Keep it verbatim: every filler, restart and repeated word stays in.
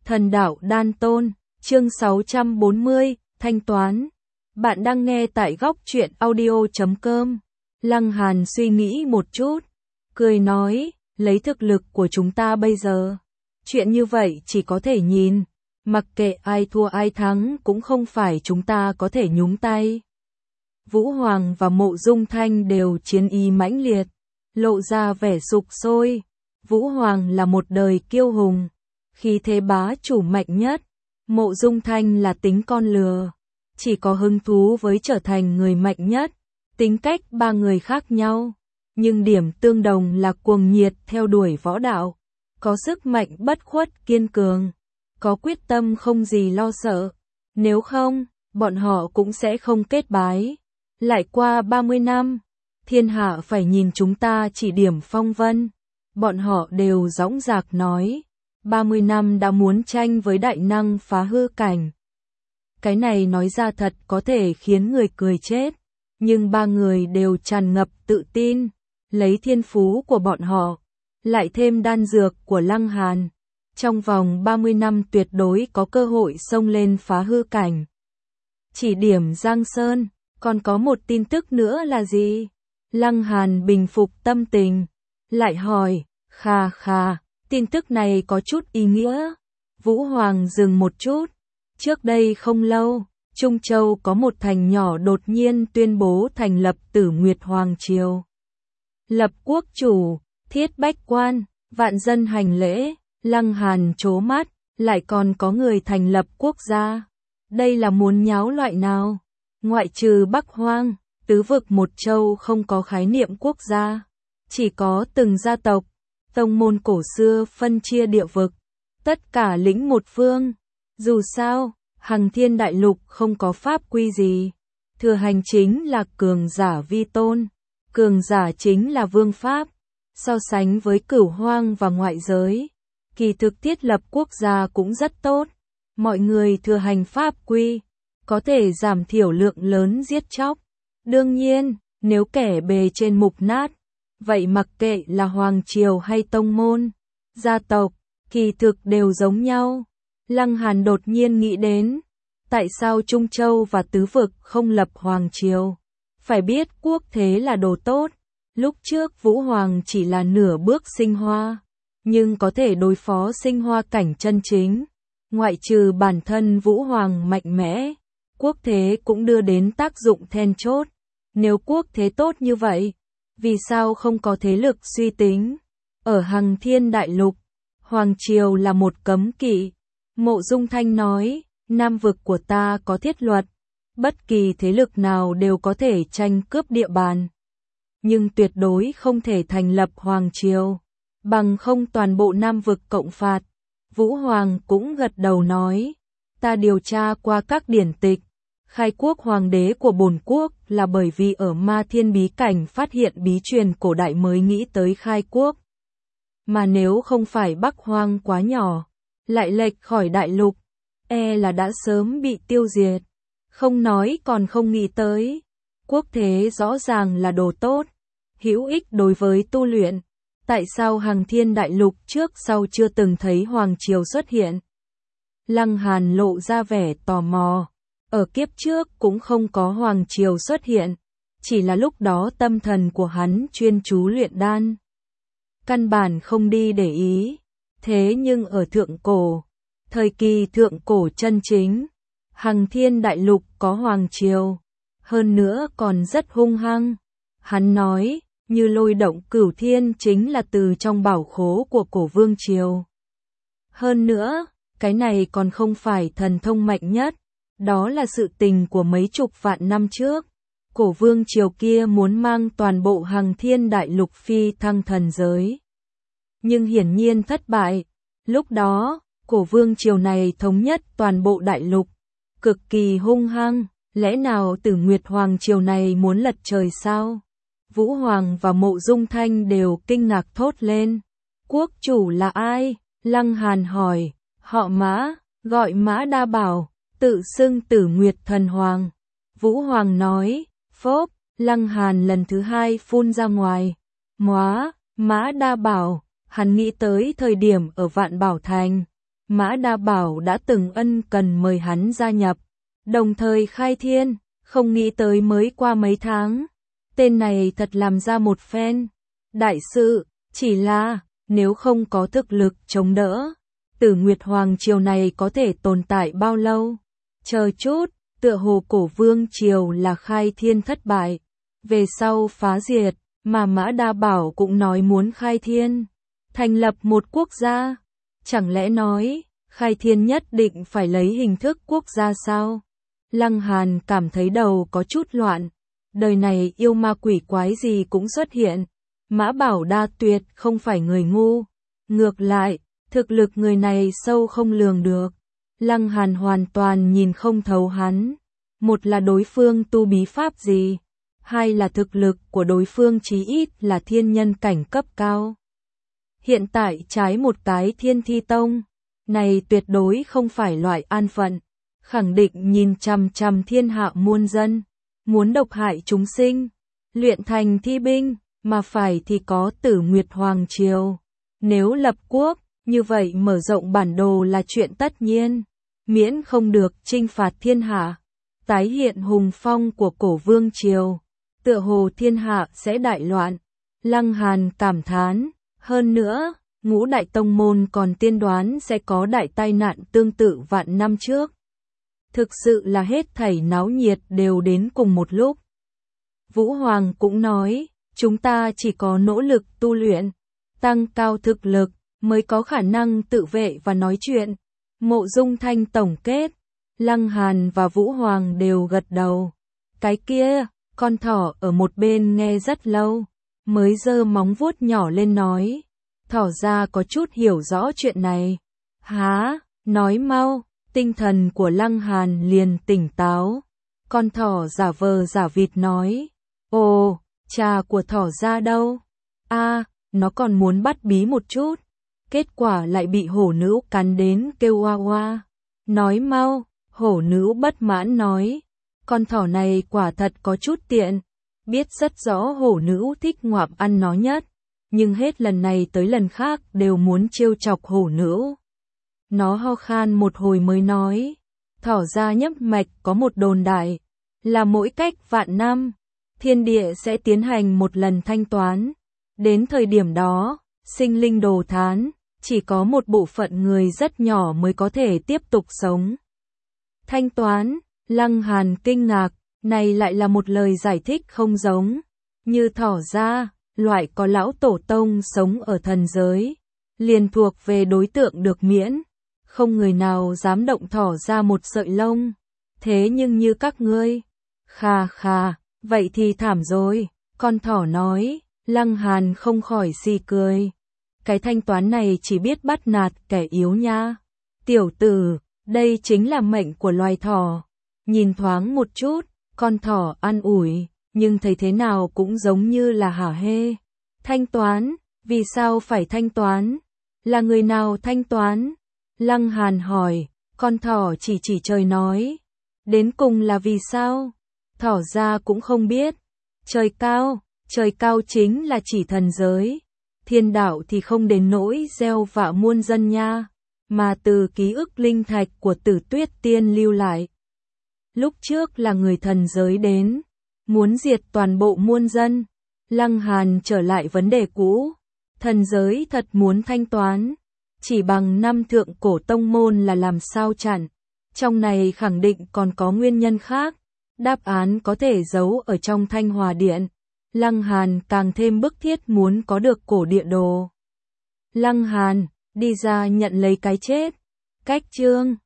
Thần đạo đan tôn, chương sáu trăm bốn mươi, thanh toán. Bạn đang nghe tại góc truyện audio chấm com. Lăng Hàn suy nghĩ một chút, cười nói, lấy thực lực của chúng ta bây giờ, chuyện như vậy chỉ có thể nhìn, mặc kệ ai thua ai thắng cũng không phải chúng ta có thể nhúng tay. Vũ Hoàng và Mộ Dung Thanh đều chiến ý mãnh liệt, lộ ra vẻ sục sôi. Vũ Hoàng là một đời kiêu hùng, khí thế bá chủ mạnh nhất. Mộ Dung Thanh là tính con lừa, chỉ có hứng thú với trở thành người mạnh nhất. Tính cách ba người khác nhau, nhưng điểm tương đồng là cuồng nhiệt theo đuổi võ đạo, có sức mạnh bất khuất kiên cường, có quyết tâm không gì lo sợ. Nếu không, bọn họ cũng sẽ không kết bái. Lại qua ba mươi năm, thiên hạ phải nhìn chúng ta chỉ điểm phong vân. Bọn họ đều dõng dạc nói, ba mươi năm đã muốn tranh với đại năng phá hư cảnh. Cái này nói ra thật có thể khiến người cười chết, nhưng ba người đều tràn ngập tự tin, lấy thiên phú của bọn họ, lại thêm đan dược của Lăng Hàn. Trong vòng ba mươi năm tuyệt đối có cơ hội xông lên phá hư cảnh. Chỉ điểm Giang Sơn, còn có một tin tức nữa là gì? Lăng Hàn bình phục tâm tình, lại hỏi, khà khà, tin tức này có chút ý nghĩa. Vũ Hoàng dừng một chút, trước đây không lâu, Trung Châu có một thành nhỏ đột nhiên tuyên bố thành lập Tử Nguyệt Hoàng Triều. Lập quốc chủ, thiết bách quan, vạn dân hành lễ. Lăng Hàn trố mắt, lại còn có người thành lập quốc gia. Đây là muốn nháo loại nào? Ngoại trừ Bắc Hoang, tứ vực một châu không có khái niệm quốc gia. Chỉ có từng gia tộc, tông môn cổ xưa phân chia địa vực. Tất cả lĩnh một phương. Dù sao, Hằng Thiên Đại Lục không có pháp quy gì. Thừa hành chính là cường giả vi tôn. Cường giả chính là vương pháp. So sánh với Cửu Hoang và ngoại giới, kỳ thực thiết lập quốc gia cũng rất tốt. Mọi người thừa hành pháp quy, có thể giảm thiểu lượng lớn giết chóc. Đương nhiên, nếu kẻ bề trên mục nát, vậy mặc kệ là hoàng triều hay tông môn, gia tộc, kỳ thực đều giống nhau. Lăng Hàn đột nhiên nghĩ đến, tại sao Trung Châu và tứ vực không lập hoàng triều? Phải biết quốc thế là đồ tốt. Lúc trước Vũ Hoàng chỉ là nửa bước sinh hoa, nhưng có thể đối phó sinh hoa cảnh chân chính. Ngoại trừ bản thân Vũ Hoàng mạnh mẽ, quốc thế cũng đưa đến tác dụng then chốt. Nếu quốc thế tốt như vậy, vì sao không có thế lực suy tính? Ở Hằng Thiên Đại Lục, Hoàng Triều là một cấm kỵ. Mộ Dung Thanh nói, Nam vực của ta có thiết luật, bất kỳ thế lực nào đều có thể tranh cướp địa bàn, nhưng tuyệt đối không thể thành lập Hoàng Triều, bằng không toàn bộ Nam vực cộng phạt. Vũ Hoàng cũng gật đầu nói, ta điều tra qua các điển tịch, khai quốc hoàng đế của bổn quốc là bởi vì ở Ma Thiên bí cảnh phát hiện bí truyền cổ đại mới nghĩ tới khai quốc. Mà nếu không phải Bắc Hoang quá nhỏ, lại lệch khỏi đại lục, e là đã sớm bị tiêu diệt. Không nói còn không nghĩ tới, quốc thế rõ ràng là đồ tốt, hữu ích đối với tu luyện. Tại sao Hằng Thiên Đại Lục trước sau chưa từng thấy Hoàng Triều xuất hiện? Lăng Hàn lộ ra vẻ tò mò. Ở kiếp trước cũng không có Hoàng Triều xuất hiện, chỉ là lúc đó tâm thần của hắn chuyên chú luyện đan, căn bản không đi để ý. Thế nhưng ở thượng cổ, thời kỳ thượng cổ chân chính, Hằng Thiên Đại Lục có Hoàng Triều, hơn nữa còn rất hung hăng. Hắn nói, như lôi động cửu thiên chính là từ trong bảo khố của cổ vương triều. Hơn nữa, cái này còn không phải thần thông mạnh nhất, đó là sự tình của mấy chục vạn năm trước. Cổ vương triều kia muốn mang toàn bộ Hằng Thiên Đại Lục phi thăng thần giới, nhưng hiển nhiên thất bại. Lúc đó, cổ vương triều này thống nhất toàn bộ đại lục, cực kỳ hung hăng. Lẽ nào Tử Nguyệt Hoàng Triều này muốn lật trời sao? Vũ Hoàng và Mộ Dung Thanh đều kinh ngạc thốt lên. Quốc chủ là ai? Lăng Hàn hỏi. Họ Mã, gọi Mã Đa Bảo, tự xưng Tử Nguyệt Thần Hoàng. Vũ Hoàng nói. Phốp, Lăng Hàn lần thứ hai phun ra ngoài. Móa, Mã Đa Bảo, hắn nghĩ tới thời điểm ở Vạn Bảo Thành. Mã Đa Bảo đã từng ân cần mời hắn gia nhập, đồng thời khai thiên, không nghĩ tới mới qua mấy tháng. Tên này thật làm ra một phen đại sự, chỉ là, nếu không có thực lực chống đỡ, Tử Nguyệt Hoàng Triều này có thể tồn tại bao lâu? Chờ chút, tựa hồ Cổ Vương Triều là khai thiên thất bại, về sau phá diệt, mà Mã Đa Bảo cũng nói muốn khai thiên, thành lập một quốc gia. Chẳng lẽ nói, khai thiên nhất định phải lấy hình thức quốc gia sao? Lăng Hàn cảm thấy đầu có chút loạn, đời này yêu ma quỷ quái gì cũng xuất hiện. Mã Bảo Đa tuyệt không phải người ngu, ngược lại, thực lực người này sâu không lường được. Lăng Hàn hoàn toàn nhìn không thấu hắn, một là đối phương tu bí pháp gì, hai là thực lực của đối phương chí ít là thiên nhân cảnh cấp cao. Hiện tại trái một cái Thiên Thi Tông, này tuyệt đối không phải loại an phận, khẳng định nhìn chằm chằm thiên hạ muôn dân, muốn độc hại chúng sinh, luyện thành thi binh, mà phải thì có Tử Nguyệt Hoàng Triều. Nếu lập quốc, như vậy mở rộng bản đồ là chuyện tất nhiên, miễn không được chinh phạt thiên hạ, tái hiện hùng phong của Cổ Vương Triều, tựa hồ thiên hạ sẽ đại loạn. Lăng Hàn cảm thán, hơn nữa, ngũ đại tông môn còn tiên đoán sẽ có đại tai nạn tương tự vạn năm trước. Thực sự là hết thảy náo nhiệt đều đến cùng một lúc. Vũ Hoàng cũng nói, chúng ta chỉ có nỗ lực tu luyện, tăng cao thực lực, mới có khả năng tự vệ và nói chuyện. Mộ Dung Thanh tổng kết, Lăng Hàn và Vũ Hoàng đều gật đầu. Cái kia, con thỏ ở một bên nghe rất lâu, mới giơ móng vuốt nhỏ lên nói. Thỏ ra có chút hiểu rõ chuyện này. Há, nói mau, tinh thần của Lăng Hàn liền tỉnh táo. Con thỏ giả vờ giả vịt nói. Ồ, trà của thỏ ra đâu? A, nó còn muốn bắt bí một chút. Kết quả lại bị hổ nữ cắn đến kêu oa oa. Nói mau, hổ nữ bất mãn nói. Con thỏ này quả thật có chút tiện. Biết rất rõ hổ nữ thích ngoạm ăn nó nhất. Nhưng hết lần này tới lần khác đều muốn trêu chọc hổ nữ. Nó ho khan một hồi mới nói. Thỏ ra nhấp mạch có một đồn đại. Là mỗi cách vạn năm, thiên địa sẽ tiến hành một lần thanh toán. Đến thời điểm đó, sinh linh đồ thán, chỉ có một bộ phận người rất nhỏ mới có thể tiếp tục sống. Thanh toán, Lăng Hàn kinh ngạc, này lại là một lời giải thích không giống. Như thỏ ra, loại có lão tổ tông sống ở thần giới, liền thuộc về đối tượng được miễn. Không người nào dám động thỏ ra một sợi lông. Thế nhưng như các ngươi, khà khà, vậy thì thảm rồi, con thỏ nói. Lăng Hàn không khỏi xì cười. Cái thanh toán này chỉ biết bắt nạt kẻ yếu nha. Tiểu tử, đây chính là mệnh của loài thỏ. Nhìn thoáng một chút, con thỏ an ủi, nhưng thấy thế nào cũng giống như là hả hê. Thanh toán, vì sao phải thanh toán? Là người nào thanh toán? Lăng Hàn hỏi, con thỏ chỉ chỉ trời nói. Đến cùng là vì sao? Thỏ ra cũng không biết. Trời cao, trời cao chính là chỉ thần giới. Thiên đạo thì không đến nỗi gieo vạ muôn dân nha, mà từ ký ức linh thạch của Tử Tuyết Tiên lưu lại. Lúc trước là người thần giới đến, muốn diệt toàn bộ muôn dân. Lăng Hàn trở lại vấn đề cũ, thần giới thật muốn thanh toán, chỉ bằng năm thượng cổ tông môn là làm sao chặn. Trong này khẳng định còn có nguyên nhân khác, đáp án có thể giấu ở trong Thanh Hòa Điện. Lăng Hàn càng thêm bức thiết muốn có được cổ địa đồ. Lăng Hàn, đi ra nhận lấy cái chết. Cách chương